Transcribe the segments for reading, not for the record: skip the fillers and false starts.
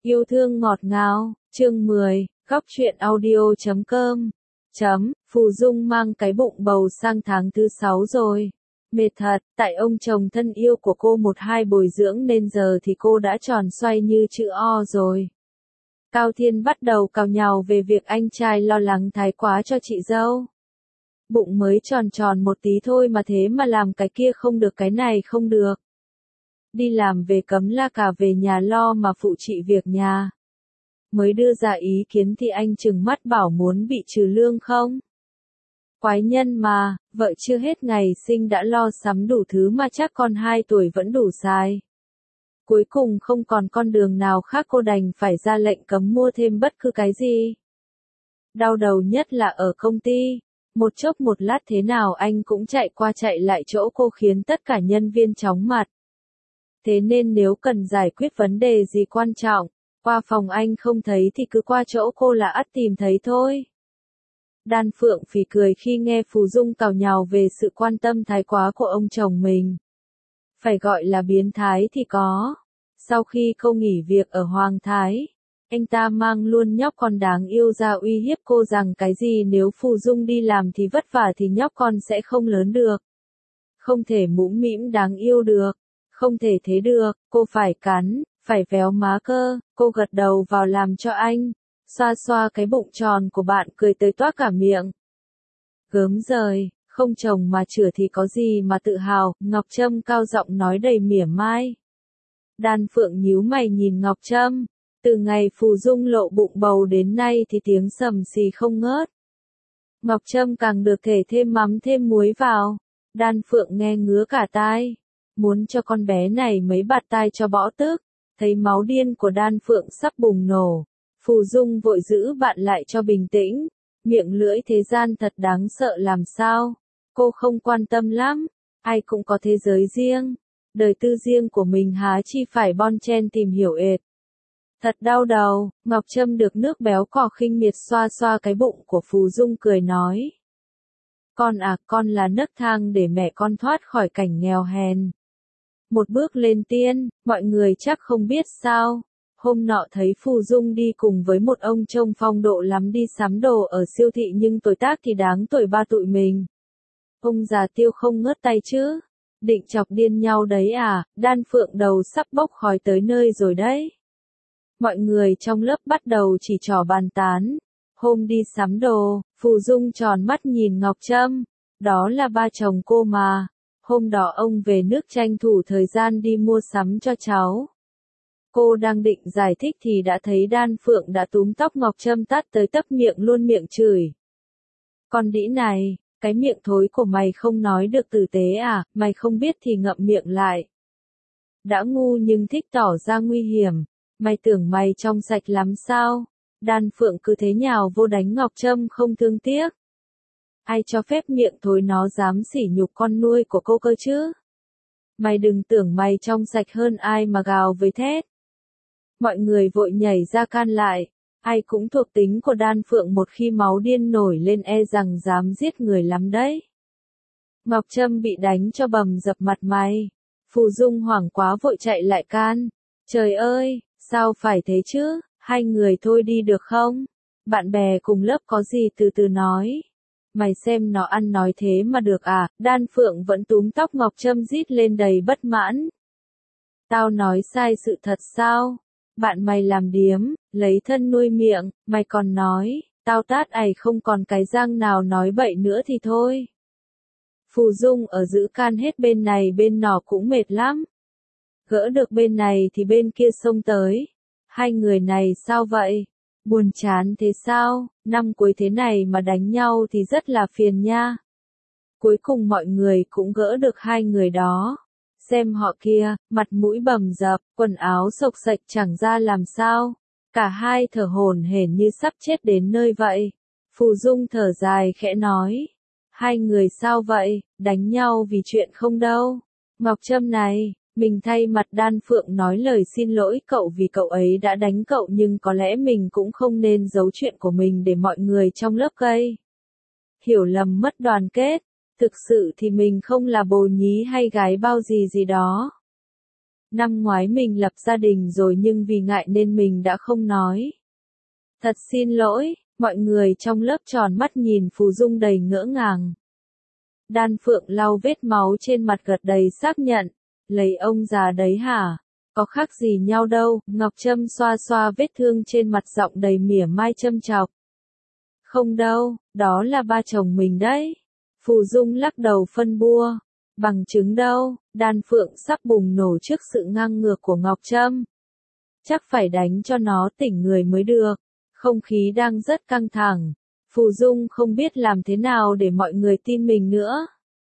Yêu thương ngọt ngào, chương 10, góc truyện audio.com. Phù Dung mang cái bụng bầu sang tháng thứ 6 rồi. Mệt thật, tại ông chồng thân yêu của cô 1-2 bồi dưỡng nên giờ thì cô đã tròn xoay như chữ O rồi. Cao Thiên bắt đầu càu nhàu về việc anh trai lo lắng thái quá cho chị dâu. Bụng mới tròn tròn một tí thôi mà thế mà làm cái kia không được cái này không được. Đi làm về cấm la cả về nhà lo mà phụ chị việc nhà. Mới đưa ra ý kiến thì anh trừng mắt bảo muốn bị trừ lương không? Quái nhân mà, vợ chưa hết ngày sinh đã lo sắm đủ thứ mà chắc con 2 tuổi vẫn đủ xài. Cuối cùng không còn con đường nào khác cô đành phải ra lệnh cấm mua thêm bất cứ cái gì. Đau đầu nhất là ở công ty. Một chốc một lát thế nào anh cũng chạy qua chạy lại chỗ cô khiến tất cả nhân viên chóng mặt. Thế nên nếu cần giải quyết vấn đề gì quan trọng, qua phòng anh không thấy thì cứ qua chỗ cô là ắt tìm thấy thôi. Đan Phượng phì cười khi nghe Phù Dung càu nhàu về sự quan tâm thái quá của ông chồng mình. Phải gọi là biến thái thì có. Sau khi cô nghỉ việc ở Hoàng Thái, anh ta mang luôn nhóc con đáng yêu ra uy hiếp cô rằng cái gì nếu Phù Dung đi làm thì vất vả thì nhóc con sẽ không lớn được. Không thể mũm mĩm đáng yêu được. Không thể thế được, cô phải cắn, phải véo má cơ, cô gật đầu vào làm cho anh, xoa xoa cái bụng tròn của bạn cười tới toát cả miệng. Gớm giời, không chồng mà chửa thì có gì mà tự hào, Ngọc Trâm cao giọng nói đầy mỉa mai. Đan Phượng nhíu mày nhìn Ngọc Trâm, từ ngày Phù Dung lộ bụng bầu đến nay thì tiếng sầm xì không ngớt. Ngọc Trâm càng được thể thêm mắm thêm muối vào, Đan Phượng nghe ngứa cả tai. Muốn cho con bé này mấy bạt tai cho bỏ tức, thấy máu điên của Đan Phượng sắp bùng nổ. Phù Dung vội giữ bạn lại cho bình tĩnh, miệng lưỡi thế gian thật đáng sợ làm sao, cô không quan tâm lắm, ai cũng có thế giới riêng, đời tư riêng của mình há chi phải bon chen tìm hiểu ệt. Thật đau đầu, Ngọc Trâm được nước béo cò khinh miệt xoa xoa cái bụng của Phù Dung cười nói. Con à, con là nấc thang để mẹ con thoát khỏi cảnh nghèo hèn. Một bước lên tiên, mọi người chắc không biết sao. Hôm nọ thấy Phù Dung đi cùng với một ông trông phong độ lắm đi sắm đồ ở siêu thị nhưng tuổi tác thì đáng tuổi ba tụi mình. Ông già Tiêu không ngớt tay chứ. Định chọc điên nhau đấy à, Đan Phượng đầu sắp bốc khói tới nơi rồi đấy. Mọi người trong lớp bắt đầu chỉ trỏ bàn tán. Hôm đi sắm đồ, Phù Dung tròn mắt nhìn Ngọc Trâm. Đó là ba chồng cô mà. Hôm đó ông về nước tranh thủ thời gian đi mua sắm cho cháu. Cô đang định giải thích thì đã thấy Đan Phượng đã túm tóc Ngọc Trâm tát tới tấp miệng luôn miệng chửi. Con đĩ này, cái miệng thối của mày không nói được tử tế à, mày không biết thì ngậm miệng lại. Đã ngu nhưng thích tỏ ra nguy hiểm, mày tưởng mày trong sạch lắm sao? Đan Phượng cứ thế nhào vô đánh Ngọc Trâm không thương tiếc. Ai cho phép miệng thối nó dám sỉ nhục con nuôi của cô cơ chứ? Mày đừng tưởng mày trong sạch hơn ai mà gào với thét. Mọi người vội nhảy ra can lại, ai cũng thuộc tính của Đan Phượng một khi máu điên nổi lên e rằng dám giết người lắm đấy. Ngọc Trâm bị đánh cho bầm dập mặt mày. Phù Dung hoảng quá vội chạy lại can. Trời ơi, sao phải thế chứ, hai người thôi đi được không? Bạn bè cùng lớp có gì từ từ nói. Mày xem nó ăn nói thế mà được à, Đan Phượng vẫn túm tóc Ngọc Trâm rít lên đầy bất mãn. Tao nói sai sự thật sao? Bạn mày làm điếm, lấy thân nuôi miệng, mày còn nói, tao tát ày không còn cái răng nào nói bậy nữa thì thôi. Phù Dung ở giữ can hết bên này bên nọ cũng mệt lắm. Gỡ được bên này thì bên kia xông tới. Hai người này sao vậy? Buồn chán thế sao, năm cuối thế này mà đánh nhau thì rất là phiền nha. Cuối cùng mọi người cũng gỡ được hai người đó. Xem họ kia, mặt mũi bầm dập, quần áo xộc xệch chẳng ra làm sao. Cả hai thở hổn hển như sắp chết đến nơi vậy. Phù Dung thở dài khẽ nói. Hai người sao vậy, đánh nhau vì chuyện không đâu. Ngọc Trâm này. Mình thay mặt Đan Phượng nói lời xin lỗi cậu vì cậu ấy đã đánh cậu nhưng có lẽ mình cũng không nên giấu chuyện của mình để mọi người trong lớp gây hiểu lầm mất đoàn kết. Thực sự thì mình không là bồ nhí hay gái bao gì gì đó. Năm ngoái mình lập gia đình rồi nhưng vì ngại nên mình đã không nói. Thật xin lỗi, mọi người trong lớp tròn mắt nhìn Phù Dung đầy ngỡ ngàng. Đan Phượng lau vết máu trên mặt gật đầy xác nhận. Lấy ông già đấy hả? Có khác gì nhau đâu, Ngọc Trâm xoa xoa vết thương trên mặt giọng đầy mỉa mai châm chọc. Không đâu, đó là ba chồng mình đấy. Phù Dung lắc đầu phân bua. Bằng chứng đâu, Đan Phượng sắp bùng nổ trước sự ngang ngược của Ngọc Trâm. Chắc phải đánh cho nó tỉnh người mới được. Không khí đang rất căng thẳng. Phù Dung không biết làm thế nào để mọi người tin mình nữa.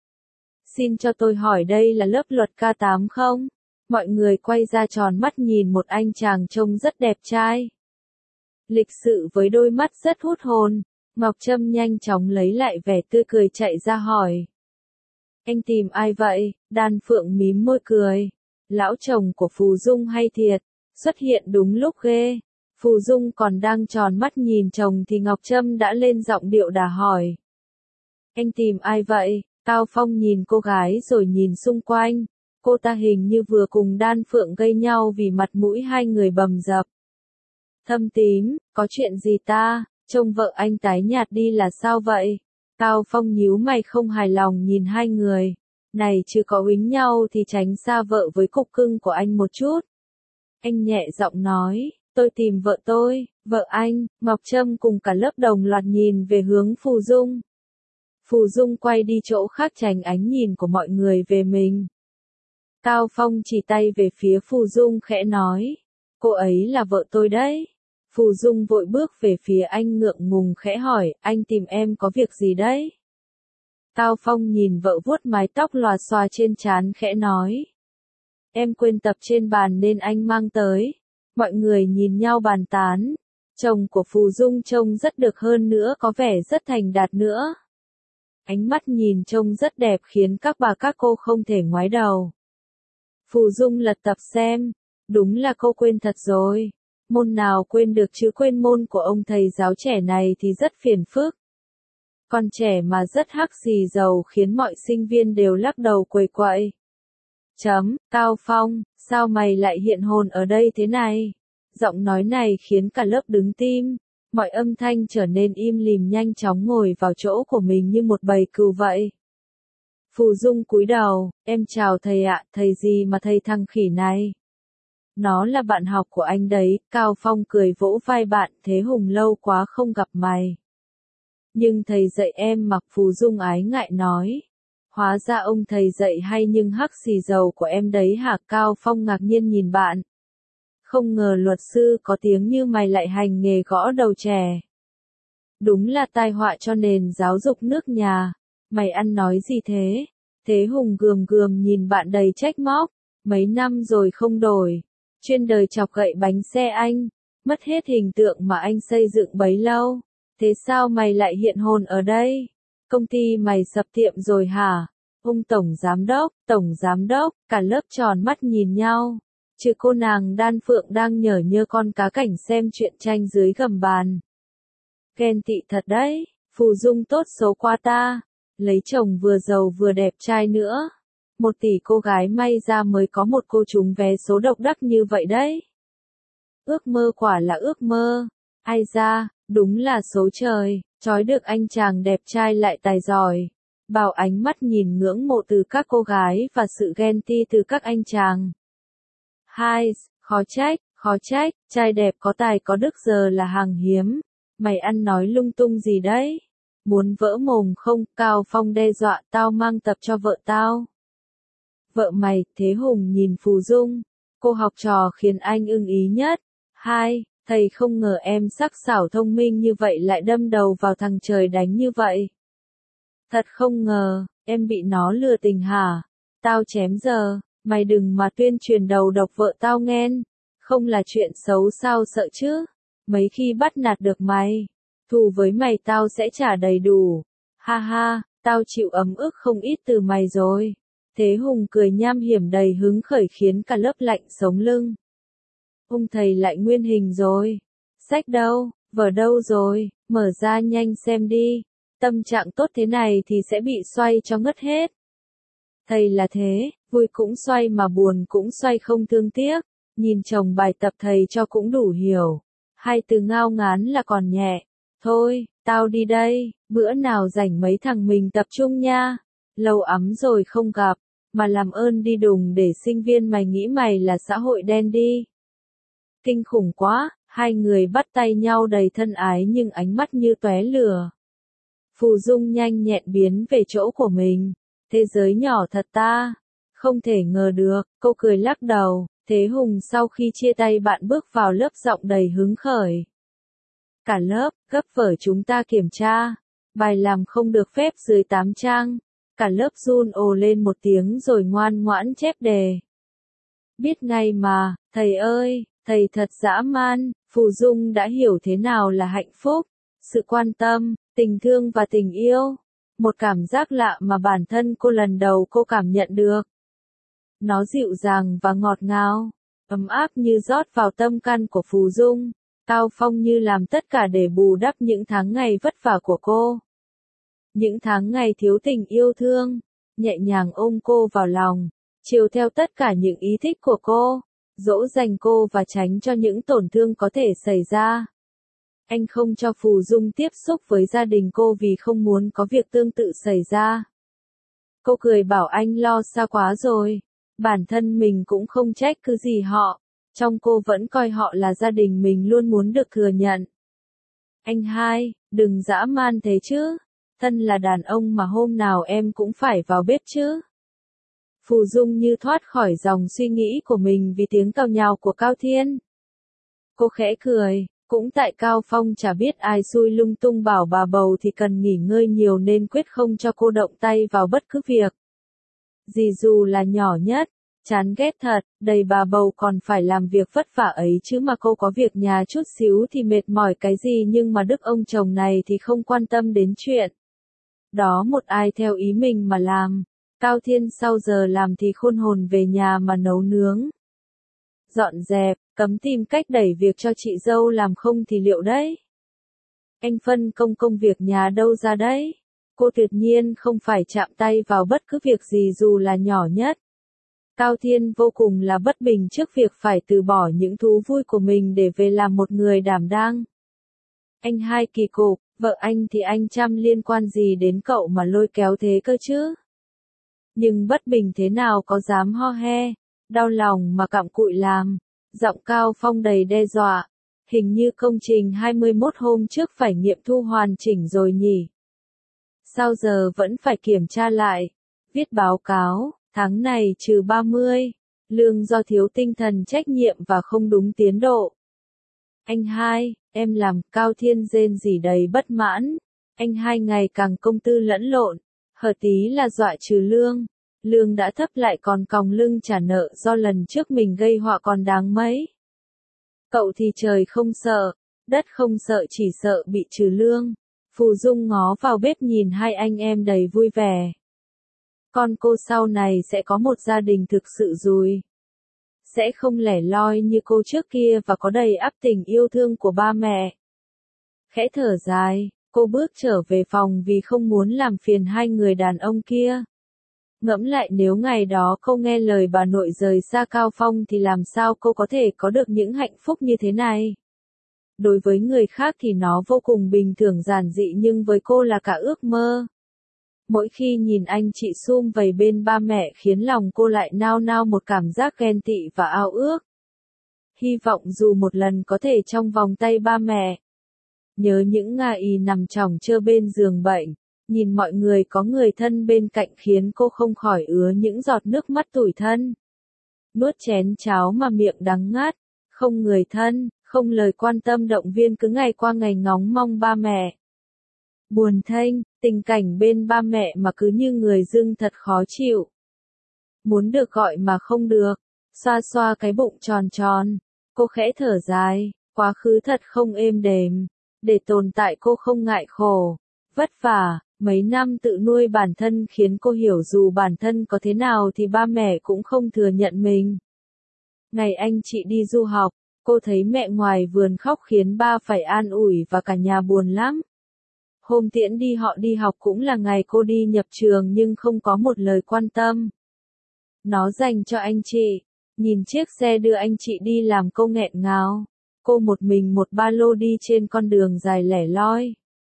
Xin cho tôi hỏi đây là lớp luật K8 không? Mọi người quay ra tròn mắt nhìn một anh chàng trông rất đẹp trai. Lịch sự với đôi mắt rất hút hồn. Ngọc Trâm nhanh chóng lấy lại vẻ tươi cười chạy ra hỏi. Anh tìm ai vậy? Đan Phượng mím môi cười. Lão chồng của Phù Dung hay thiệt, xuất hiện đúng lúc ghê. Phù Dung còn đang tròn mắt nhìn chồng thì Ngọc Trâm đã lên giọng điệu đà hỏi. Anh tìm ai vậy? Cao Phong nhìn cô gái rồi nhìn xung quanh. Cô ta hình như vừa cùng Đan Phượng gây nhau vì mặt mũi hai người bầm dập. Thâm tím, có chuyện gì ta? Trông vợ anh tái nhạt đi là sao vậy? Cao Phong nhíu mày không hài lòng nhìn hai người. Này chứ có uýnh nhau thì tránh xa vợ với cục cưng của anh một chút. Anh nhẹ giọng nói, tôi tìm vợ tôi, vợ anh. Ngọc Trâm cùng cả lớp đồng loạt nhìn về hướng Phù Dung. Phù Dung quay đi chỗ khác tránh ánh nhìn của mọi người về mình. Cao Phong chỉ tay về phía Phù Dung khẽ nói, cô ấy là vợ tôi đấy. Phù Dung vội bước về phía anh ngượng ngùng khẽ hỏi, anh tìm em có việc gì đấy? Cao Phong nhìn vợ vuốt mái tóc lòa xòa trên trán khẽ nói. Em quên tập trên bàn nên anh mang tới. Mọi người nhìn nhau bàn tán. Chồng của Phù Dung trông rất được hơn nữa, có vẻ rất thành đạt nữa. Ánh mắt nhìn trông rất đẹp khiến các bà các cô không thể ngoái đầu. Phù Dung lật tập xem. Đúng là cô quên thật rồi. Môn nào quên được chứ, quên môn của ông thầy giáo trẻ này thì rất phiền phức. Con trẻ mà rất hắc xì dầu khiến mọi sinh viên đều lắc đầu quầy quậy. Cao Phong, sao mày lại hiện hồn ở đây thế này? Giọng nói này khiến cả lớp đứng tim. Mọi âm thanh trở nên im lìm, nhanh chóng ngồi vào chỗ của mình như một bầy cừu vậy. Phù Dung cúi đầu, em chào thầy ạ, thầy gì mà thầy thằng khỉ này? Nó là bạn học của anh đấy. Cao Phong cười vỗ vai bạn, Thế Hùng lâu quá không gặp mày. Nhưng thầy dạy em mặc. Phù Dung ái ngại nói. Hóa ra ông thầy dạy hay nhưng hắc xì dầu của em đấy hả? Cao Phong ngạc nhiên nhìn bạn. Không ngờ luật sư có tiếng như mày lại hành nghề gõ đầu trẻ. Đúng là tai họa cho nền giáo dục nước nhà. Mày ăn nói gì thế? Thế Hùng gườm gườm nhìn bạn đầy trách móc. Mấy năm rồi không đổi. Chuyên đời chọc gậy bánh xe anh. Mất hết hình tượng mà anh xây dựng bấy lâu. Thế sao mày lại hiện hồn ở đây? Công ty mày sập tiệm rồi hả? Ông tổng giám đốc, cả lớp tròn mắt nhìn nhau. Chứ cô nàng Đan Phượng đang nhở nhơ con cá cảnh xem truyện tranh dưới gầm bàn. Ghen tị thật đấy, Phù Dung tốt số qua ta. Lấy chồng vừa giàu vừa đẹp trai nữa. 1 tỷ cô gái may ra mới có một cô trúng vé số độc đắc như vậy đấy. Ước mơ quả là ước mơ. Ai da, đúng là số trời, trói được anh chàng đẹp trai lại tài giỏi. Bao ánh mắt nhìn ngưỡng mộ từ các cô gái và sự ghen ti từ các anh chàng. Hai, khó trách, trai đẹp có tài có đức giờ là hàng hiếm. Mày ăn nói lung tung gì đấy? Muốn vỡ mồm không? Cao Phong đe dọa, tao mang tập cho vợ tao. Vợ mày? Thế Hùng nhìn Phù Dung. Cô học trò khiến anh ưng ý nhất. 2. Thầy không ngờ em sắc sảo thông minh như vậy lại đâm đầu vào thằng trời đánh như vậy. Thật không ngờ, em bị nó lừa tình hả? Tao chém giờ, mày đừng mà tuyên truyền đầu độc vợ tao nghen. Không là chuyện xấu sao sợ chứ? Mấy khi bắt nạt được mày, thù với mày tao sẽ trả đầy đủ. Ha ha, tao chịu ấm ức không ít từ mày rồi. Thế Hùng cười nham hiểm đầy hứng khởi khiến cả lớp lạnh sống lưng. Ông thầy lại nguyên hình rồi. Sách đâu, vở đâu rồi, mở ra nhanh xem đi. Tâm trạng tốt thế này thì sẽ bị xoay cho ngất hết. Thầy là thế, Vui cũng xoay mà buồn cũng xoay không thương tiếc, nhìn chồng bài tập thầy cho cũng đủ hiểu. Hai từ ngao ngán là còn nhẹ. Thôi, tao đi đây, bữa nào rảnh mấy thằng mình tập trung nha. Lâu ắm rồi không gặp, mà làm ơn đi đùng để sinh viên mày nghĩ mày là xã hội đen đi. Kinh khủng quá, hai người bắt tay nhau đầy thân ái nhưng ánh mắt như tóe lửa. Phù Dung nhanh nhẹn biến về chỗ của mình. Thế giới nhỏ thật ta. Không thể ngờ được, cô cười lắc đầu. Thế Hùng sau khi chia tay bạn bước vào lớp giọng đầy hứng khởi. Cả lớp, gấp vở chúng ta kiểm tra. Bài làm không được phép dưới 8 trang. Cả lớp run ồ lên một tiếng rồi ngoan ngoãn chép đề. Biết ngay mà, thầy ơi, thầy thật dã man. Phù Dung đã hiểu thế nào là hạnh phúc, sự quan tâm, tình thương và tình yêu. Một cảm giác lạ mà bản thân cô lần đầu cô cảm nhận được. Nó dịu dàng và ngọt ngào, ấm áp như rót vào tâm can của Phù Dung. Cao Phong như làm tất cả để bù đắp những tháng ngày vất vả của cô. Những tháng ngày thiếu tình yêu thương, nhẹ nhàng ôm cô vào lòng, chiều theo tất cả những ý thích của cô, dỗ dành cô và tránh cho những tổn thương có thể xảy ra. Anh không cho Phù Dung tiếp xúc với gia đình cô vì không muốn có việc tương tự xảy ra. Cô cười bảo anh lo xa quá rồi, bản thân mình cũng không trách cứ gì họ, trong cô vẫn coi họ là gia đình mình luôn muốn được thừa nhận. Anh hai, đừng dã man thế chứ, thân là đàn ông mà hôm nào em cũng phải vào bếp chứ. Phù Dung như thoát khỏi dòng suy nghĩ của mình vì tiếng cào nhào của Cao Thiên. Cô khẽ cười, cũng tại Cao Phong chả biết ai xui lung tung bảo bà bầu thì cần nghỉ ngơi nhiều nên quyết không cho cô động tay vào bất cứ việc. Dì dù là nhỏ nhất, chán ghét thật, đầy bà bầu còn phải làm việc vất vả ấy chứ mà cô có việc nhà chút xíu thì mệt mỏi cái gì nhưng mà đức ông chồng này thì không quan tâm đến chuyện. Đó một ai theo ý mình mà làm. Cao Thiên sau giờ làm thì khôn hồn về nhà mà nấu nướng. Dọn dẹp, cấm tìm cách đẩy việc cho chị dâu làm không thì liệu đấy. Anh phân công việc nhà đâu ra đấy. Cô tuyệt nhiên không phải chạm tay vào bất cứ việc gì dù là nhỏ nhất. Cao Thiên vô cùng là bất bình trước việc phải từ bỏ những thú vui của mình để về làm một người đảm đang. Anh hai kỳ cục, vợ anh thì anh chăm liên quan gì đến cậu mà lôi kéo thế cơ chứ? Nhưng bất bình thế nào có dám ho he, đau lòng mà cặm cụi làm, giọng Cao Phong đầy đe dọa, hình như công trình 21 hôm trước phải nghiệm thu hoàn chỉnh rồi nhỉ? Sao giờ vẫn phải kiểm tra lại, viết báo cáo, tháng này trừ 30, lương do thiếu tinh thần trách nhiệm và không đúng tiến độ. Anh hai, em làm, Cao Thiên rên rỉ đầy bất mãn, anh hai ngày càng công tư lẫn lộn, hở tí là dọa trừ lương đã thấp lại còn còng lưng trả nợ do lần trước mình gây họa còn đáng mấy. Cậu thì trời không sợ, đất không sợ chỉ sợ bị trừ lương. Phù Dung ngó vào bếp nhìn hai anh em đầy vui vẻ. Con cô sau này sẽ có một gia đình thực sự rồi. Sẽ không lẻ loi như cô trước kia và có đầy ắp tình yêu thương của ba mẹ. Khẽ thở dài, cô bước trở về phòng vì không muốn làm phiền hai người đàn ông kia. Ngẫm lại nếu ngày đó cô nghe lời bà nội rời xa Cao Phong thì làm sao cô có thể có được những hạnh phúc như thế này. Đối với người khác thì nó vô cùng bình thường giản dị nhưng với cô là cả ước mơ. Mỗi khi nhìn anh chị sum vầy bên ba mẹ khiến lòng cô lại nao nao một cảm giác ghen tị và ao ước. Hy vọng dù một lần có thể trong vòng tay ba mẹ. Nhớ những ngày nằm chỏng chơ bên giường bệnh, nhìn mọi người có người thân bên cạnh khiến cô không khỏi ứa những giọt nước mắt tủi thân. Nuốt chén cháo mà miệng đắng ngắt, không người thân, không lời quan tâm động viên cứ ngày qua ngày ngóng mong ba mẹ. Buồn thênh, tình cảnh bên ba mẹ mà cứ như người dưng thật khó chịu. Muốn được gọi mà không được, xoa xoa cái bụng tròn tròn, cô khẽ thở dài, quá khứ thật không êm đềm, để tồn tại cô không ngại khổ, vất vả, mấy năm tự nuôi bản thân khiến cô hiểu dù bản thân có thế nào thì ba mẹ cũng không thừa nhận mình. Ngày anh chị đi du học, cô thấy mẹ ngoài vườn khóc khiến ba phải an ủi và cả nhà buồn lắm. Hôm tiễn đi họ đi học cũng là ngày cô đi nhập trường nhưng không có một lời quan tâm. Nó dành cho anh chị. Nhìn chiếc xe đưa anh chị đi làm cô nghẹn ngào. Cô một mình một ba lô đi trên con đường dài lẻ loi.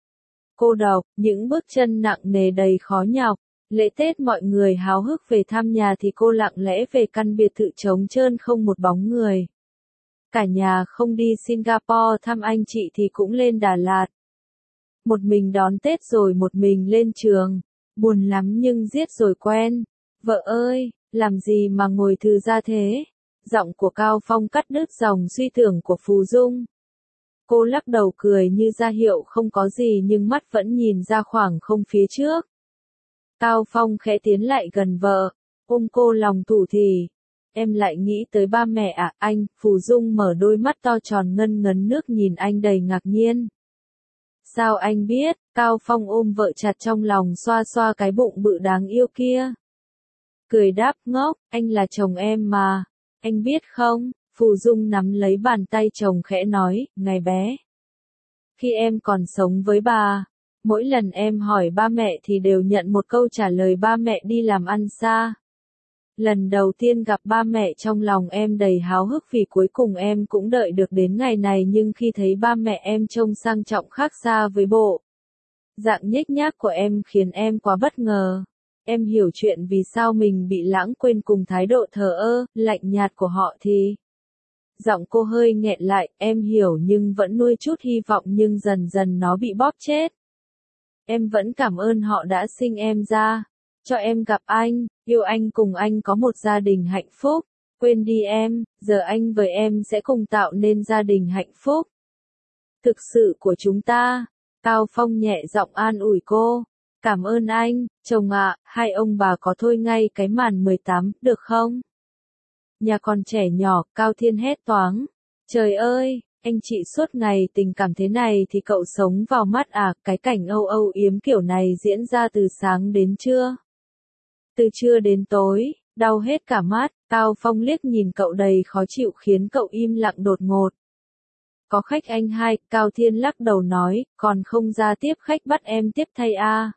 Cô độc, những bước chân nặng nề đầy khó nhọc. Lễ Tết mọi người háo hức về thăm nhà thì cô lặng lẽ về căn biệt thự trống trơn không một bóng người. Cả nhà không đi Singapore thăm anh chị thì cũng lên Đà Lạt. Một mình đón Tết rồi một mình lên trường. Buồn lắm nhưng giết rồi quen. Vợ ơi, làm gì mà ngồi thư ra thế? Giọng của Cao Phong cắt đứt dòng suy tưởng của Phù Dung. Cô lắc đầu cười như ra hiệu không có gì nhưng mắt vẫn nhìn ra khoảng không phía trước. Cao Phong khẽ tiến lại gần vợ, ôm cô lòng thủ thỉ. Em lại nghĩ tới ba mẹ à, anh? Phù Dung mở đôi mắt to tròn ngân ngấn nước nhìn anh đầy ngạc nhiên. Sao anh biết? Cao Phong ôm vợ chặt trong lòng xoa xoa cái bụng bự đáng yêu kia. Cười đáp ngốc, anh là chồng em mà. Anh biết không? Phù Dung nắm lấy bàn tay chồng khẽ nói, ngày bé. Khi em còn sống với bà, mỗi lần em hỏi ba mẹ thì đều nhận một câu trả lời ba mẹ đi làm ăn xa. Lần đầu tiên gặp ba mẹ trong lòng em đầy háo hức vì cuối cùng em cũng đợi được đến ngày này nhưng khi thấy ba mẹ em trông sang trọng khác xa với bộ dạng nhếch nhác của em khiến em quá bất ngờ. Em hiểu chuyện vì sao mình bị lãng quên cùng thái độ thờ ơ, lạnh nhạt của họ thì. Giọng cô hơi nghẹn lại, em hiểu nhưng vẫn nuôi chút hy vọng nhưng dần dần nó bị bóp chết. Em vẫn cảm ơn họ đã sinh em ra, cho em gặp anh, yêu anh cùng anh có một gia đình hạnh phúc. Quên đi em, giờ anh với em sẽ cùng tạo nên gia đình hạnh phúc. Thực sự của chúng ta. Cao Phong nhẹ giọng an ủi cô. Cảm ơn anh, chồng ạ, hai ông bà có thôi ngay cái màn 18, được không? Nhà còn trẻ nhỏ, Cao Thiên hét toáng. Trời ơi, anh chị suốt ngày tình cảm thế này thì cậu sống vào mắt à, cái cảnh âu âu yếm kiểu này diễn ra từ sáng đến trưa. Từ trưa đến tối, đau hết cả mắt, Cao Phong liếc nhìn cậu đầy khó chịu khiến cậu im lặng đột ngột. Có khách anh hai, Cao Thiên lắc đầu nói, còn không ra tiếp khách bắt em tiếp thay a.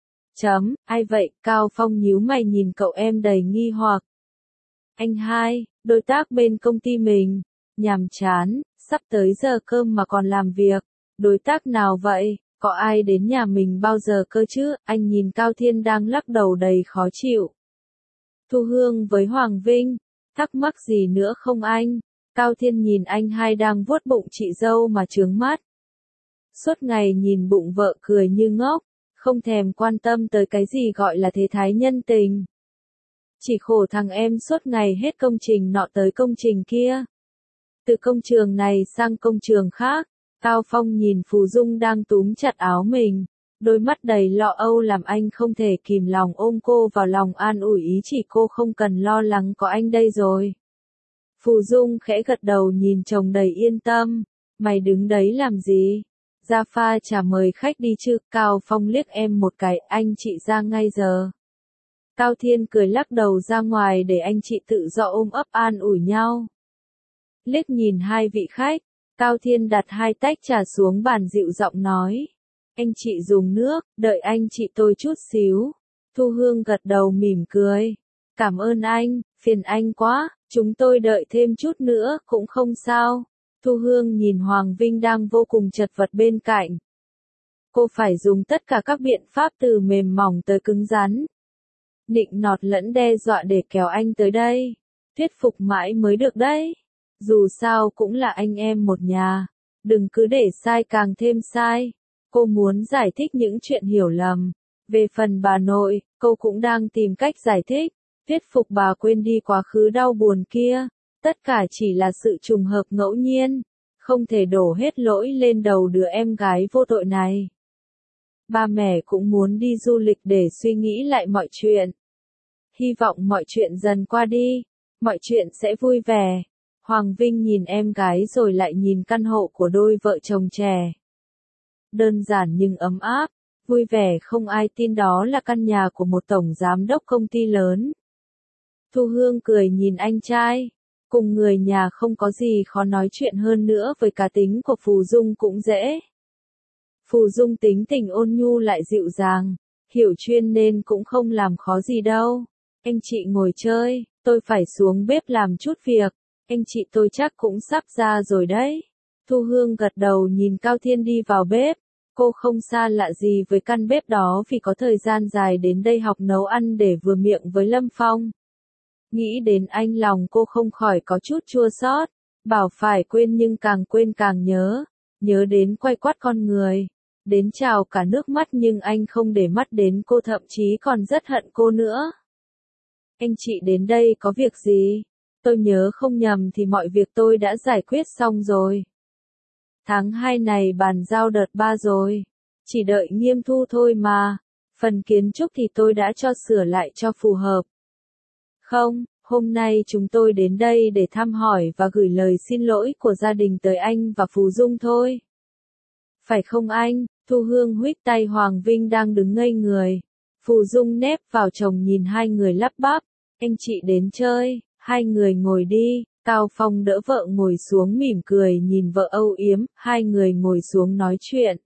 Ai vậy? Cao Phong nhíu mày nhìn cậu em đầy nghi hoặc. Anh hai, đối tác bên công ty mình. Nhàm chán, sắp tới giờ cơm mà còn làm việc. Đối tác nào vậy? Có ai đến nhà mình bao giờ cơ chứ? Anh nhìn Cao Thiên đang lắc đầu đầy khó chịu. Thu Hương với Hoàng Vinh. Thắc mắc gì nữa không anh? Cao Thiên nhìn anh hai đang vuốt bụng chị dâu mà trướng mắt. Suốt ngày nhìn bụng vợ cười như ngốc, không thèm quan tâm tới cái gì gọi là thế thái nhân tình. Chỉ khổ thằng em suốt ngày hết công trình nọ tới công trình kia. Từ công trường này sang công trường khác, Cao Phong nhìn Phù Dung đang túm chặt áo mình. Đôi mắt đầy lo âu làm anh không thể kìm lòng ôm cô vào lòng an ủi ý chỉ cô không cần lo lắng có anh đây rồi. Phù Dung khẽ gật đầu nhìn chồng đầy yên tâm. Mày đứng đấy làm gì? Ra pha trà mời khách đi chứ? Cao Phong liếc em một cái, anh chị ra ngay giờ. Cao Thiên cười lắc đầu ra ngoài để anh chị tự do ôm ấp an ủi nhau. Liếc nhìn hai vị khách, Cao Thiên đặt hai tách trà xuống bàn dịu giọng nói. Anh chị dùng nước, đợi anh chị tôi chút xíu. Thu Hương gật đầu mỉm cười. Cảm ơn anh, phiền anh quá, chúng tôi đợi thêm chút nữa, cũng không sao. Thu Hương nhìn Hoàng Vinh đang vô cùng chật vật bên cạnh. Cô phải dùng tất cả các biện pháp từ mềm mỏng tới cứng rắn. Nịnh nọt lẫn đe dọa để kéo anh tới đây. Thuyết phục mãi mới được đấy. Dù sao cũng là anh em một nhà. Đừng cứ để sai càng thêm sai. Cô muốn giải thích những chuyện hiểu lầm. Về phần bà nội, cô cũng đang tìm cách giải thích. Thuyết phục bà quên đi quá khứ đau buồn kia. Tất cả chỉ là sự trùng hợp ngẫu nhiên. Không thể đổ hết lỗi lên đầu đứa em gái vô tội này. Ba mẹ cũng muốn đi du lịch để suy nghĩ lại mọi chuyện. Hy vọng mọi chuyện dần qua đi. Mọi chuyện sẽ vui vẻ. Hoàng Vinh nhìn em gái rồi lại nhìn căn hộ của đôi vợ chồng trẻ. Đơn giản nhưng ấm áp. Vui vẻ không ai tin đó là căn nhà của một tổng giám đốc công ty lớn. Thu Hương cười nhìn anh trai. Cùng người nhà không có gì khó nói chuyện hơn nữa với cá tính của Phù Dung cũng dễ. Phù Dung tính tình ôn nhu lại dịu dàng, hiểu chuyên nên cũng không làm khó gì đâu. Anh chị ngồi chơi, tôi phải xuống bếp làm chút việc. Anh chị tôi chắc cũng sắp ra rồi đấy. Thu Hương gật đầu nhìn Cao Thiên đi vào bếp. Cô không xa lạ gì với căn bếp đó vì có thời gian dài đến đây học nấu ăn để vừa miệng với Lâm Phong. Nghĩ đến anh lòng cô không khỏi có chút chua xót. Bảo phải quên nhưng càng quên càng nhớ. Nhớ đến quay quắt con người. Đến trào cả nước mắt nhưng anh không để mắt đến cô, thậm chí còn rất hận cô nữa. Anh chị đến đây có việc gì? Tôi nhớ không nhầm thì mọi việc tôi đã giải quyết xong rồi. Tháng 2 này bàn giao đợt 3 rồi. Chỉ đợi nghiêm thu thôi mà. Phần kiến trúc thì tôi đã cho sửa lại cho phù hợp. Không, hôm nay chúng tôi đến đây để thăm hỏi và gửi lời xin lỗi của gia đình tới anh và Phù Dung thôi. Phải không anh? Thu Hương huých tay Hoàng Vinh đang đứng ngây người. Phù Dung nép vào chồng nhìn hai người lắp bắp. Anh chị đến chơi, hai người ngồi đi. Cao Phong đỡ vợ ngồi xuống mỉm cười nhìn vợ âu yếm, hai người ngồi xuống nói chuyện.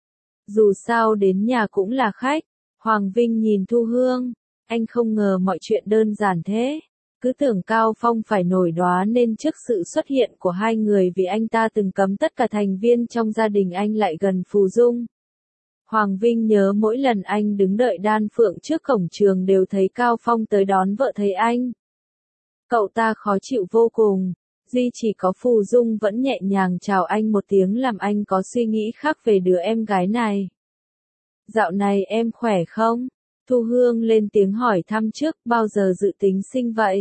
Dù sao đến nhà cũng là khách. Hoàng Vinh nhìn Thu Hương. Anh không ngờ mọi chuyện đơn giản thế. Cứ tưởng Cao Phong phải nổi đoá nên trước sự xuất hiện của hai người vì anh ta từng cấm tất cả thành viên trong gia đình anh lại gần Phù Dung. Hoàng Vinh nhớ mỗi lần anh đứng đợi Đan Phượng trước cổng trường đều thấy Cao Phong tới đón vợ thấy anh. Cậu ta khó chịu vô cùng, duy chỉ có Phù Dung vẫn nhẹ nhàng chào anh một tiếng làm anh có suy nghĩ khác về đứa em gái này. Dạo này em khỏe không? Thu Hương lên tiếng hỏi thăm trước, bao giờ dự tính sinh vậy?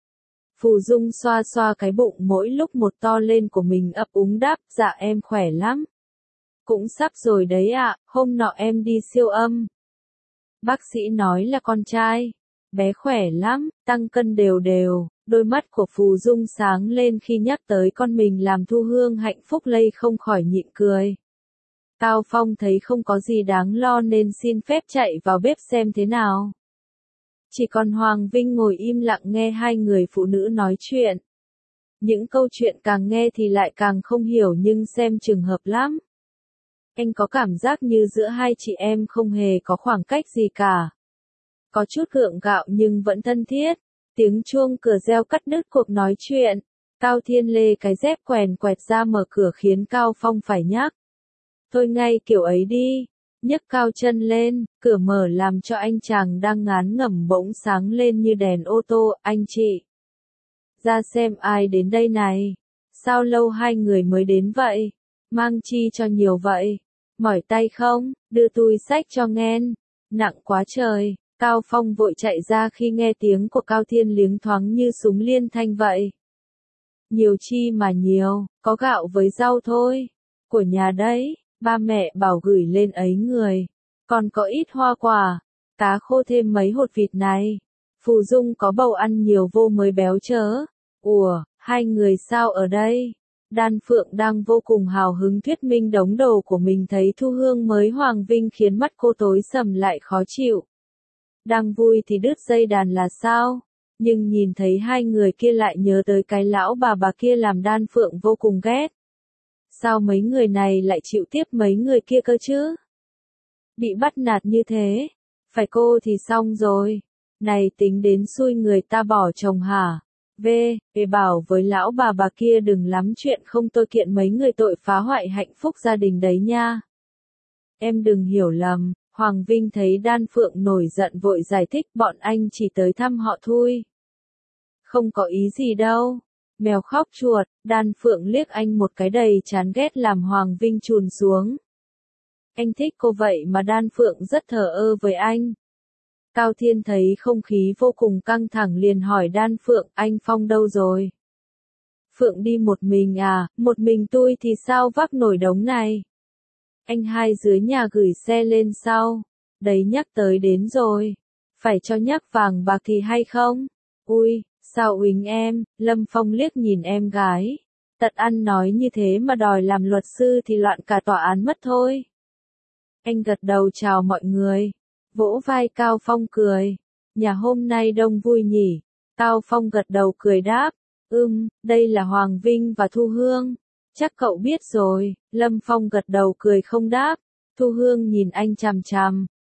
Phù Dung xoa xoa cái bụng mỗi lúc một to lên của mình ấp úng đáp, dạ em khỏe lắm. Cũng sắp rồi đấy ạ, hôm nọ em đi siêu âm. Bác sĩ nói là con trai. Bé khỏe lắm, tăng cân đều đều, đôi mắt của Phù Dung sáng lên khi nhắc tới con mình làm Thu Hương hạnh phúc lây không khỏi nhịn cười. Cao Phong thấy không có gì đáng lo nên xin phép chạy vào bếp xem thế nào. Chỉ còn Hoàng Vinh ngồi im lặng nghe hai người phụ nữ nói chuyện. Những câu chuyện càng nghe thì lại càng không hiểu nhưng xem trường hợp lắm. Anh có cảm giác như giữa hai chị em không hề có khoảng cách gì cả. Có chút gượng gạo nhưng vẫn thân thiết. Tiếng chuông cửa reo cắt đứt cuộc nói chuyện. Cao Thiên lê cái dép quèn quẹt ra mở cửa khiến Cao Phong phải nhắc. Thôi ngay kiểu ấy đi. Nhấc cao chân lên, cửa mở làm cho anh chàng đang ngán ngẩm bỗng sáng lên như đèn ô tô. Anh chị, ra xem ai đến đây này. Sao lâu hai người mới đến vậy? Mang chi cho nhiều vậy? Mỏi tay không? Đưa túi xách cho nghen. Nặng quá trời. Cao Phong vội chạy ra khi nghe tiếng của Cao Thiên liếng thoáng như súng liên thanh vậy. Nhiều chi mà nhiều, có gạo với rau thôi. Của nhà đấy, ba mẹ bảo gửi lên ấy người. Còn có ít hoa quả, cá khô thêm mấy hột vịt này. Phù Dung có bầu ăn nhiều vô mới béo chớ. Ủa, hai người sao ở đây? Đan Phượng đang vô cùng hào hứng thuyết minh đống đồ của mình thấy Thu Hương mới Hoàng Vinh khiến mắt cô tối sầm lại khó chịu. Đang vui thì đứt dây đàn là sao? Nhưng nhìn thấy hai người kia lại nhớ tới cái lão bà kia làm Đan Phượng vô cùng ghét. Sao mấy người này lại chịu tiếp mấy người kia cơ chứ? Bị bắt nạt như thế, phải cô thì xong rồi. Này tính đến xui người ta bỏ chồng hả? Về bảo với lão bà kia đừng lắm chuyện không tôi kiện mấy người tội phá hoại hạnh phúc gia đình đấy nha. Em đừng hiểu lầm. Hoàng Vinh thấy Đan Phượng nổi giận vội giải thích bọn anh chỉ tới thăm họ thôi. Không có ý gì đâu. Mèo khóc chuột, Đan Phượng liếc anh một cái đầy chán ghét làm Hoàng Vinh chùn xuống. Anh thích cô vậy mà Đan Phượng rất thờ ơ với anh. Cao Thiên thấy không khí vô cùng căng thẳng liền hỏi Đan Phượng anh Phong đâu rồi? Phượng đi một mình à, một mình tôi thì sao vác nổi đống này? Anh hai dưới nhà gửi xe lên sau. Đấy nhắc tới đến rồi. Phải cho nhắc vàng bạc thì hay không? Ui, sao uýnh em? Lâm Phong liếc nhìn em gái. Tật ăn nói như thế mà đòi làm luật sư thì loạn cả tòa án mất thôi. Anh gật đầu chào mọi người. Vỗ vai Cao Phong cười. Nhà hôm nay đông vui nhỉ? Cao Phong gật đầu cười đáp. Đây là Hoàng Vinh và Thu Hương. Chắc cậu biết rồi. Lâm Phong gật đầu cười không đáp. Thu Hương nhìn anh chằm chằm.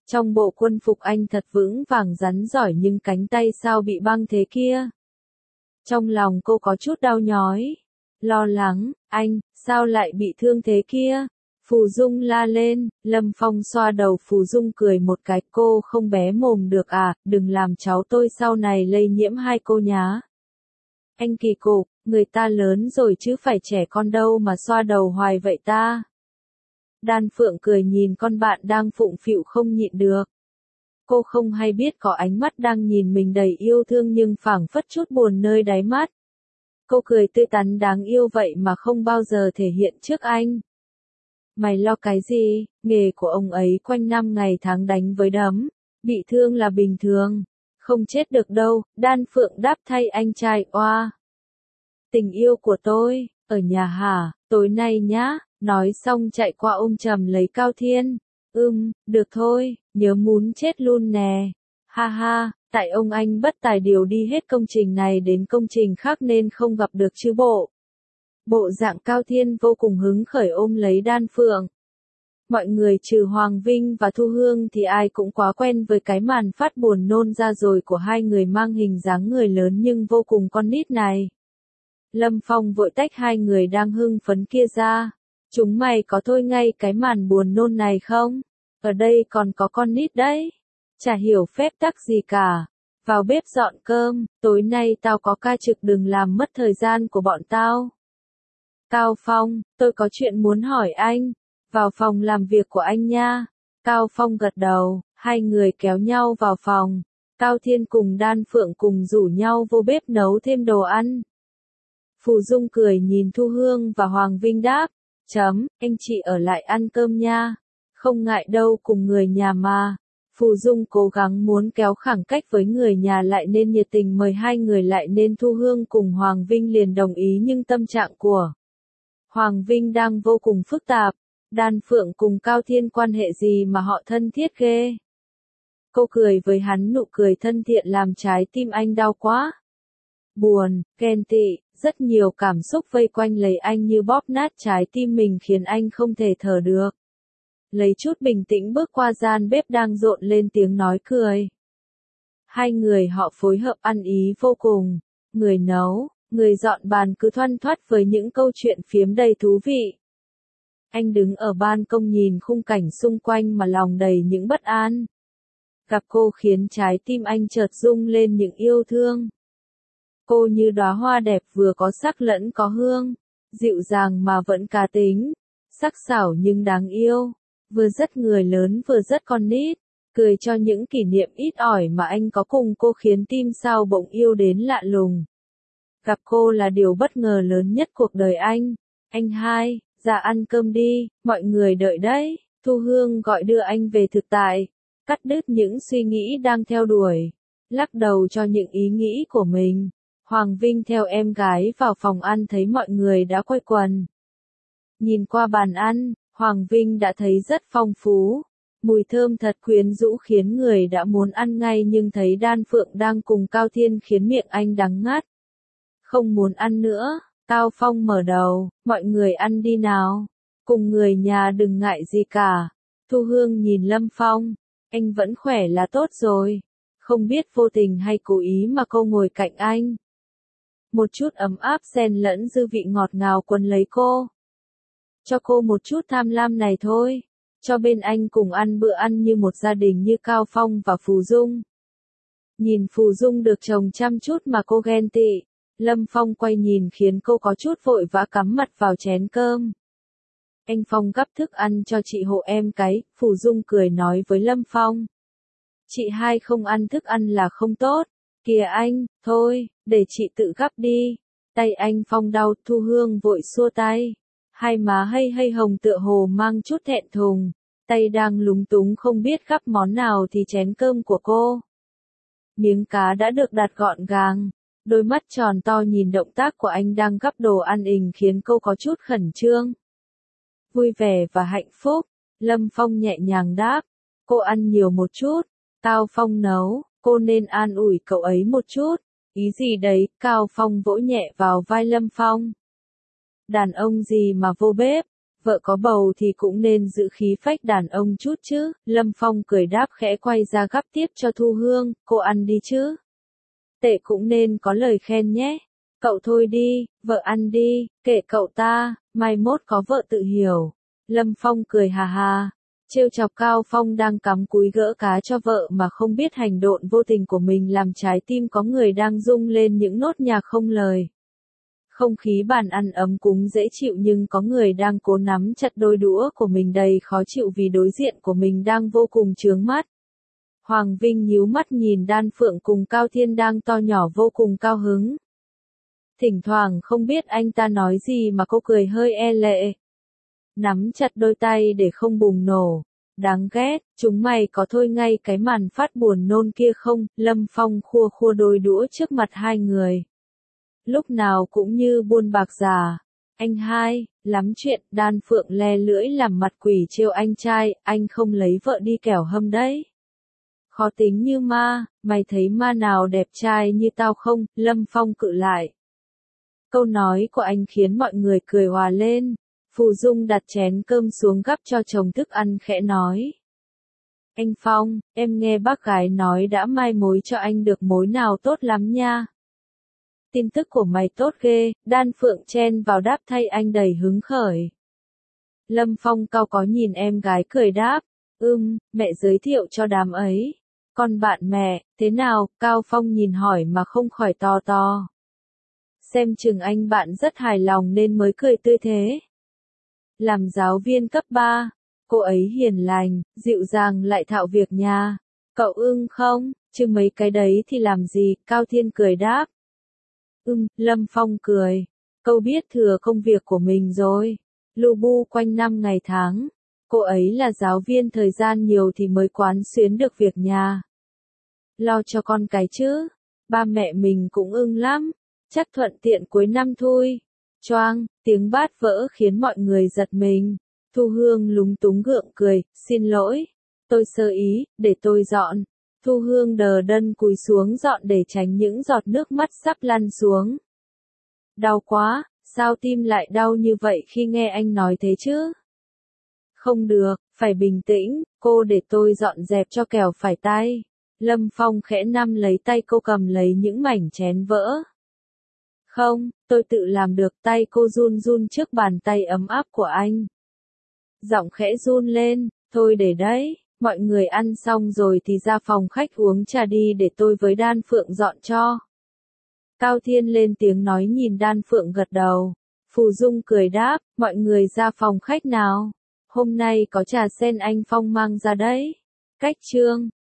Trong bộ quân phục anh thật vững vàng rắn giỏi nhưng cánh tay sao bị băng thế kia? Trong lòng cô có chút đau nhói. Lo lắng, anh, sao lại bị thương thế kia? Phù Dung la lên, Lâm Phong xoa đầu Phù Dung cười một cái, cô không bé mồm được à, đừng làm cháu tôi sau này lây nhiễm hai cô nhá. Anh kỳ cục, người ta lớn rồi chứ phải trẻ con đâu mà xoa đầu hoài vậy ta. Đan Phượng cười nhìn con bạn đang phụng phịu không nhịn được. Cô không hay biết có ánh mắt đang nhìn mình đầy yêu thương nhưng phảng phất chút buồn nơi đáy mắt. Cô cười tươi tắn đáng yêu vậy mà không bao giờ thể hiện trước anh. Mày lo cái gì, nghề của ông ấy quanh năm ngày tháng đánh với đấm, bị thương là bình thường, không chết được đâu, Đan Phượng đáp thay anh trai oa. Tình yêu của tôi, ở nhà hả, tối nay nhá, nói xong chạy qua ôm chầm lấy Cao Thiên. Được thôi, nhớ muốn chết luôn nè. Ha ha, tại ông anh bất tài điều đi hết công trình này đến công trình khác nên không gặp được chứ bộ. Bộ dạng Cao Thiên vô cùng hứng khởi ôm lấy Đan Phượng. Mọi người trừ Hoàng Vinh và Thu Hương thì ai cũng quá quen với cái màn phát buồn nôn ra rồi của hai người mang hình dáng người lớn nhưng vô cùng con nít này. Lâm Phong vội tách hai người đang hưng phấn kia ra. Chúng mày có thôi ngay cái màn buồn nôn này không? Ở đây còn có con nít đấy. Chả hiểu phép tắc gì cả. Vào bếp dọn cơm, tối nay tao có ca trực đừng làm mất thời gian của bọn tao. Cao Phong, tôi có chuyện muốn hỏi anh. Vào phòng làm việc của anh nha. Cao Phong gật đầu, hai người kéo nhau vào phòng. Cao Thiên cùng Đan Phượng cùng rủ nhau vô bếp nấu thêm đồ ăn. Phù Dung cười nhìn Thu Hương và Hoàng Vinh đáp. Anh chị ở lại ăn cơm nha. Không ngại đâu cùng người nhà mà. Phù Dung cố gắng muốn kéo khoảng cách với người nhà lại nên nhiệt tình mời hai người lại nên Thu Hương cùng Hoàng Vinh liền đồng ý nhưng tâm trạng của Hoàng Vinh đang vô cùng phức tạp. Đan Phượng cùng Cao Thiên quan hệ gì mà họ thân thiết ghê. Cô cười với hắn nụ cười thân thiện làm trái tim anh đau quá. Buồn, ghen tị, rất nhiều cảm xúc vây quanh lấy anh như bóp nát trái tim mình khiến anh không thể thở được. Lấy chút bình tĩnh bước qua gian bếp đang rộn lên tiếng nói cười. Hai người họ phối hợp ăn ý vô cùng. Người nấu, người dọn bàn cứ thoăn thoắt với những câu chuyện phiếm đầy thú vị. Anh đứng ở ban công nhìn khung cảnh xung quanh mà lòng đầy những bất an. Gặp cô khiến trái tim anh chợt rung lên những yêu thương. Cô như đóa hoa đẹp vừa có sắc lẫn có hương, dịu dàng mà vẫn cá tính, sắc sảo nhưng đáng yêu, vừa rất người lớn vừa rất con nít, cười cho những kỷ niệm ít ỏi mà anh có cùng cô khiến tim sao bỗng yêu đến lạ lùng. Gặp cô là điều bất ngờ lớn nhất cuộc đời anh. Anh hai, ra ăn cơm đi, mọi người đợi đấy. Thu Hương gọi đưa anh về thực tại, cắt đứt những suy nghĩ đang theo đuổi, lắc đầu cho những ý nghĩ của mình. Hoàng Vinh theo em gái vào phòng ăn thấy mọi người đã quây quần. Nhìn qua bàn ăn, Hoàng Vinh đã thấy rất phong phú. Mùi thơm thật quyến rũ khiến người đã muốn ăn ngay nhưng thấy Đan Phượng đang cùng Cao Thiên khiến miệng anh đắng ngắt. Không muốn ăn nữa, Cao Phong mở đầu, mọi người ăn đi nào. Cùng người nhà đừng ngại gì cả. Thu Hương nhìn Lâm Phong, anh vẫn khỏe là tốt rồi. Không biết vô tình hay cố ý mà cô ngồi cạnh anh. Một chút ấm áp xen lẫn dư vị ngọt ngào quấn lấy cô. Cho cô một chút tham lam này thôi. Cho bên anh cùng ăn bữa ăn như một gia đình như Cao Phong và Phù Dung. Nhìn Phù Dung được chồng chăm chút mà cô ghen tị. Lâm Phong quay nhìn khiến cô có chút vội vã cắm mặt vào chén cơm. Anh Phong gắp thức ăn cho chị hộ em cái, Phù Dung cười nói với Lâm Phong. Chị hai không ăn thức ăn là không tốt. Kìa anh, thôi, để chị tự gắp đi. Tay anh Phong đau, Thu Hương vội xua tay. Hai má hay hồng tựa hồ mang chút thẹn thùng. Tay đang lúng túng không biết gắp món nào thì chén cơm của cô. Miếng cá đã được đặt gọn gàng. Đôi mắt tròn to nhìn động tác của anh đang gắp đồ ăn ình khiến cô có chút khẩn trương. Vui vẻ và hạnh phúc, Lâm Phong nhẹ nhàng đáp. Cô ăn nhiều một chút. Cao Phong nấu, cô nên an ủi cậu ấy một chút. Ý gì đấy, Cao Phong vỗ nhẹ vào vai Lâm Phong. Đàn ông gì mà vô bếp, Vợ có bầu thì cũng nên giữ khí phách đàn ông chút chứ, Lâm Phong cười đáp khẽ quay ra gắp tiếp cho Thu Hương, cô ăn đi chứ. Tệ cũng nên có lời khen nhé. Cậu thôi đi, vợ ăn đi, kệ cậu ta, mai mốt có vợ tự hiểu. Lâm Phong cười hà hà, trêu chọc Cao Phong đang cắm cúi gỡ cá cho vợ mà không biết hành động vô tình của mình làm trái tim có người đang rung lên những nốt nhạc không lời. Không khí bàn ăn ấm cúng dễ chịu nhưng có người đang cố nắm chặt đôi đũa của mình đầy khó chịu vì đối diện của mình đang vô cùng chướng mắt. Hoàng Vinh nhíu mắt nhìn Đan Phượng cùng Cao Thiên đang to nhỏ vô cùng cao hứng. Thỉnh thoảng không biết anh ta nói gì mà cô cười hơi e lệ. Nắm chặt đôi tay để không bùng nổ. Đáng ghét, chúng mày có thôi ngay cái màn phát buồn nôn kia không? Lâm Phong khua khua đôi đũa trước mặt hai người. Lúc nào cũng như buôn bạc già. Anh hai, lắm chuyện, Đan Phượng le lưỡi làm mặt quỷ trêu anh trai, anh không lấy vợ đi kẻo hâm đấy. Khó tính như ma, mày thấy ma nào đẹp trai như tao không? Lâm Phong cự lại. Câu nói của anh khiến mọi người cười hòa lên. Phù Dung đặt chén cơm xuống gắp cho chồng thức ăn khẽ nói. Anh Phong, em nghe bác gái nói đã mai mối cho anh được mối nào tốt lắm nha. Tin tức của mày tốt ghê, Đan Phượng chen vào đáp thay anh đầy hứng khởi. Lâm Phong cau có nhìn em gái cười đáp. Mẹ giới thiệu cho đám ấy. Còn bạn mẹ, thế nào? Cao Phong nhìn hỏi mà không khỏi to to. Xem chừng anh bạn rất hài lòng nên mới cười tươi thế. Làm giáo viên cấp 3, cô ấy hiền lành, dịu dàng lại thạo việc nhà. Cậu không? Chứ mấy cái đấy thì làm gì? Cao Thiên cười đáp. Lâm Phong cười. Câu biết thừa công việc của mình rồi. Lu bu quanh năm ngày tháng. Cô ấy là giáo viên thời gian nhiều thì mới quán xuyến được việc nhà. Lo cho con cái chứ. Ba mẹ mình cũng lắm. Chắc thuận tiện cuối năm thôi. Choang, tiếng bát vỡ khiến mọi người giật mình. Thu Hương lúng túng gượng cười, xin lỗi. Tôi sơ ý, để tôi dọn. Thu Hương đờ đẫn cúi xuống dọn để tránh những giọt nước mắt sắp lăn xuống. Đau quá, sao tim lại đau như vậy khi nghe anh nói thế chứ? Không được, phải bình tĩnh, cô để tôi dọn dẹp cho kẻo phải tay. Lâm Phong khẽ nắm lấy tay cô cầm lấy những mảnh chén vỡ. Không, tôi tự làm được, tay cô run run trước bàn tay ấm áp của anh. Giọng khẽ run lên, thôi để đấy, mọi người ăn xong rồi thì ra phòng khách uống trà đi để tôi với Đan Phượng dọn cho. Cao Thiên lên tiếng nói nhìn Đan Phượng gật đầu. Phù Dung cười đáp, mọi người ra phòng khách nào. Hôm nay có trà sen anh Phong mang ra đấy. Cách chương